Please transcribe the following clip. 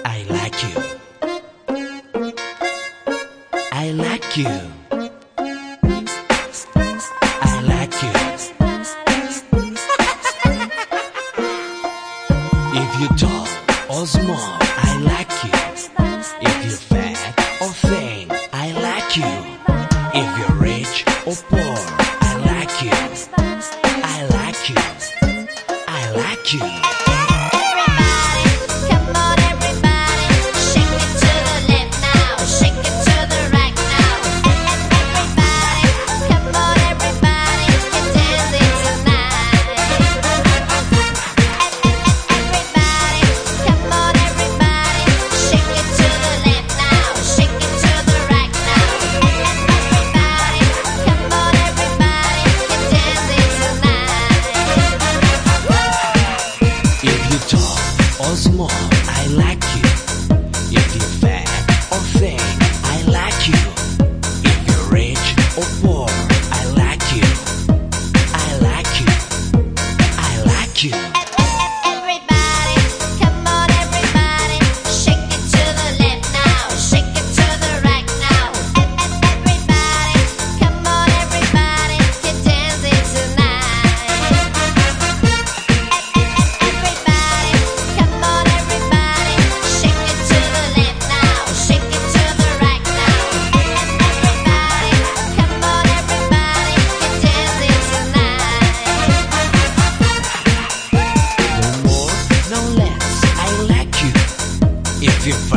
I like you. I like you. I like you. If you tall or small, I like you. If you're fat or thin, I like you. If you're rich or poor, I like you. I like you. I like you. Small, I like you. If you're fat or thin, I like you. If you're rich or poor, I like you. I like you. I like you. Everybody, come on everybody, shake it to the left now, shake it to the right now. Everybody, come on everybody, get dancing tonight. Everybody, come on everybody, shake it to the left now, shake it to the right now. Everybody, come on everybody, get dancing tonight. No more, no less, I like you. If you're